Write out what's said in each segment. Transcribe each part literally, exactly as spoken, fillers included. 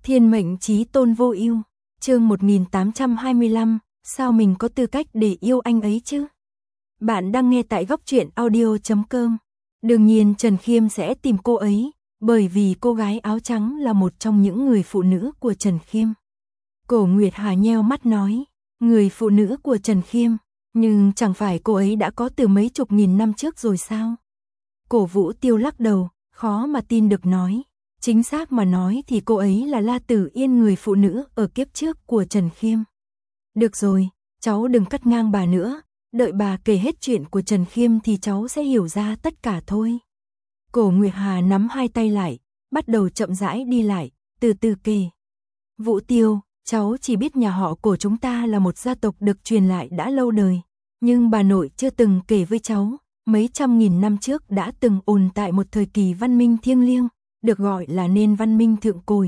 Thiên mệnh chí tôn vô ưu, chương một nghìn tám trăm hai mươi lăm, sao mình có tư cách để yêu anh ấy chứ? Bạn đang nghe tại góc truyện audio chấm com. Đương nhiên Trần Khiêm sẽ tìm cô ấy, bởi vì cô gái áo trắng là một trong những người phụ nữ của Trần Khiêm. Cổ Nguyệt Hà nheo mắt nói, người phụ nữ của Trần Khiêm, nhưng chẳng phải cô ấy đã có từ mấy chục nghìn năm trước rồi sao? Cổ Vũ Tiêu lắc đầu, khó mà tin được nói. Chính xác mà nói thì cô ấy là La Tử Yên, người phụ nữ ở kiếp trước của Trần Khiêm. Được rồi, cháu đừng cắt ngang bà nữa, đợi bà kể hết chuyện của Trần Khiêm thì cháu sẽ hiểu ra tất cả thôi. Cổ Nguyệt Hà nắm hai tay lại, bắt đầu chậm rãi đi lại, từ từ kể. Vũ Tiêu, cháu chỉ biết nhà họ Cổ chúng ta là một gia tộc được truyền lại đã lâu đời, nhưng bà nội chưa từng kể với cháu, mấy trăm nghìn năm trước đã từng ồn tại một thời kỳ văn minh thiêng liêng, được gọi là nền văn minh thượng cổ.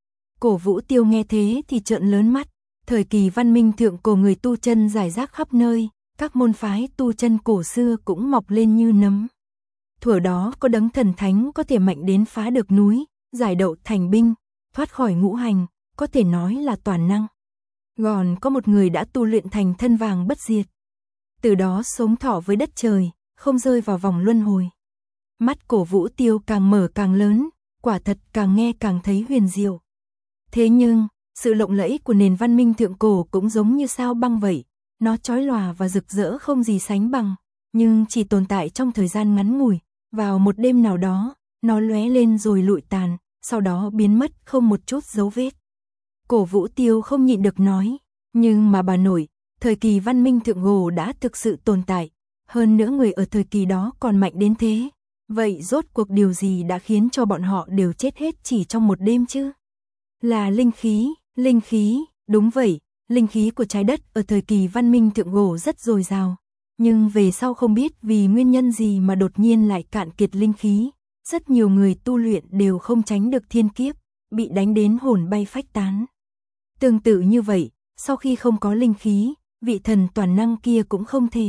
Cổ Vũ Tiêu nghe thế thì trợn lớn mắt, thời kỳ văn minh thượng cổ người tu chân rải rác khắp nơi, các môn phái tu chân cổ xưa cũng mọc lên như nấm. Thuở đó có đấng thần thánh có thể mạnh đến phá được núi, giải đậu thành binh, thoát khỏi ngũ hành, có thể nói là toàn năng. Còn có một người đã tu luyện thành thân vàng bất diệt. Từ đó sống thọ với đất trời, không rơi vào vòng luân hồi. Mắt Cổ Vũ Tiêu càng mở càng lớn, quả thật càng nghe càng thấy huyền diệu. Thế nhưng, sự lộng lẫy của nền văn minh thượng cổ cũng giống như sao băng vậy, nó chói lòa và rực rỡ không gì sánh bằng, nhưng chỉ tồn tại trong thời gian ngắn ngủi, vào một đêm nào đó, nó lóe lên rồi lụi tàn, sau đó biến mất không một chút dấu vết. Cổ Vũ Tiêu không nhịn được nói, nhưng mà bà nội, thời kỳ văn minh thượng cổ đã thực sự tồn tại, hơn nữa người ở thời kỳ đó còn mạnh đến thế. Vậy rốt cuộc điều gì đã khiến cho bọn họ đều chết hết chỉ trong một đêm chứ? Là linh khí, linh khí, đúng vậy, linh khí của trái đất ở thời kỳ văn minh thượng cổ rất dồi dào. Nhưng về sau không biết vì nguyên nhân gì mà đột nhiên lại cạn kiệt linh khí. Rất nhiều người tu luyện đều không tránh được thiên kiếp, bị đánh đến hồn bay phách tán. Tương tự như vậy, sau khi không có linh khí, vị thần toàn năng kia cũng không thể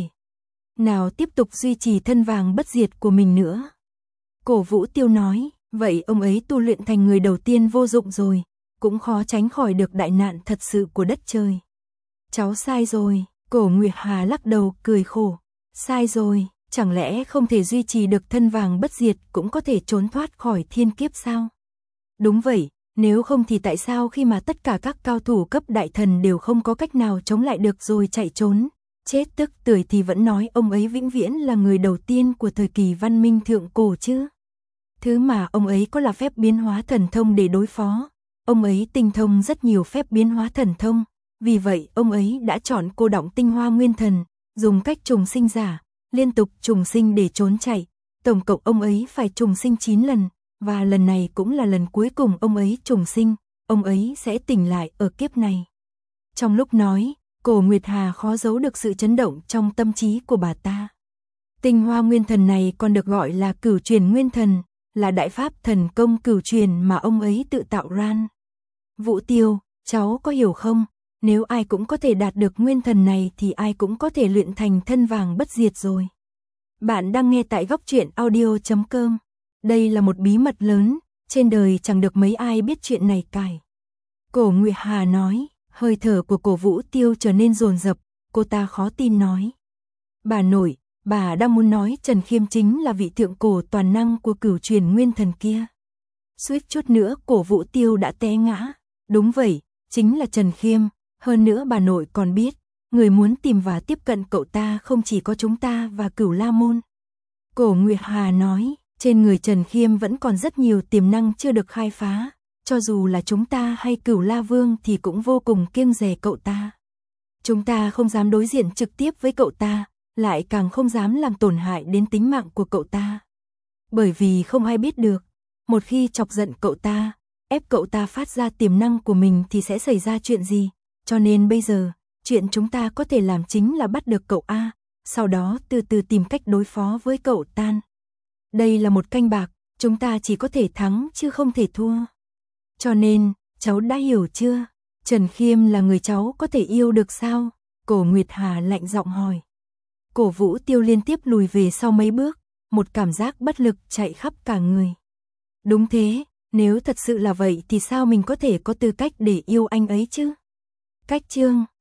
nào tiếp tục duy trì thân vàng bất diệt của mình nữa. Cổ Vũ Tiêu nói, vậy ông ấy tu luyện thành người đầu tiên vô dụng rồi, cũng khó tránh khỏi được đại nạn thật sự của đất trời. Cháu sai rồi, Cổ Nguyệt Hà lắc đầu cười khổ. Sai rồi, chẳng lẽ không thể duy trì được thân vàng bất diệt cũng có thể trốn thoát khỏi thiên kiếp sao? Đúng vậy, nếu không thì tại sao khi mà tất cả các cao thủ cấp đại thần đều không có cách nào chống lại được rồi chạy trốn? Chết tức tưởi thì vẫn nói ông ấy vĩnh viễn là người đầu tiên của thời kỳ văn minh thượng cổ chứ. Thứ mà ông ấy có là phép biến hóa thần thông để đối phó. Ông ấy tinh thông rất nhiều phép biến hóa thần thông. Vì vậy ông ấy đã chọn cô đọng tinh hoa nguyên thần, dùng cách trùng sinh giả, liên tục trùng sinh để trốn chạy. Tổng cộng ông ấy phải trùng sinh chín lần, và lần này cũng là lần cuối cùng ông ấy trùng sinh. Ông ấy sẽ tỉnh lại ở kiếp này. Trong lúc nói, Cổ Nguyệt Hà khó giấu được sự chấn động trong tâm trí của bà ta. Tinh hoa nguyên thần này còn được gọi là cửu truyền nguyên thần, là đại pháp thần công cửu truyền mà ông ấy tự tạo ra. Vũ Tiêu, cháu có hiểu không? Nếu ai cũng có thể đạt được nguyên thần này thì ai cũng có thể luyện thành thân vàng bất diệt rồi. Bạn đang nghe tại góc truyện audio chấm com. Đây là một bí mật lớn, trên đời chẳng được mấy ai biết chuyện này cài. Cổ Nguyệt Hà nói, hơi thở của Cổ Vũ Tiêu trở nên dồn dập, cô ta khó tin nói. Bà nội, bà đang muốn nói Trần Khiêm chính là vị thượng cổ toàn năng của cửu truyền nguyên thần kia. Suýt chút nữa Cổ Vũ Tiêu đã té ngã. Đúng vậy, chính là Trần Khiêm, hơn nữa bà nội còn biết, người muốn tìm và tiếp cận cậu ta không chỉ có chúng ta và Cửu La Môn. Cổ Nguyệt Hà nói, trên người Trần Khiêm vẫn còn rất nhiều tiềm năng chưa được khai phá, cho dù là chúng ta hay Cửu La Vương thì cũng vô cùng kiêng dè cậu ta. Chúng ta không dám đối diện trực tiếp với cậu ta, lại càng không dám làm tổn hại đến tính mạng của cậu ta. Bởi vì không ai biết được, một khi chọc giận cậu ta, ép cậu ta phát ra tiềm năng của mình thì sẽ xảy ra chuyện gì, cho nên bây giờ, chuyện chúng ta có thể làm chính là bắt được cậu A, sau đó từ từ tìm cách đối phó với cậu ta. Đây là một canh bạc, chúng ta chỉ có thể thắng chứ không thể thua. Cho nên, cháu đã hiểu chưa? Trần Khiêm là người cháu có thể yêu được sao? Cổ Nguyệt Hà lạnh giọng hỏi. Cổ Vũ Tiêu liên tiếp lùi về sau mấy bước, một cảm giác bất lực chạy khắp cả người. Đúng thế, Nếu thật sự là vậy thì sao mình có thể có tư cách để yêu anh ấy chứ? Cách chương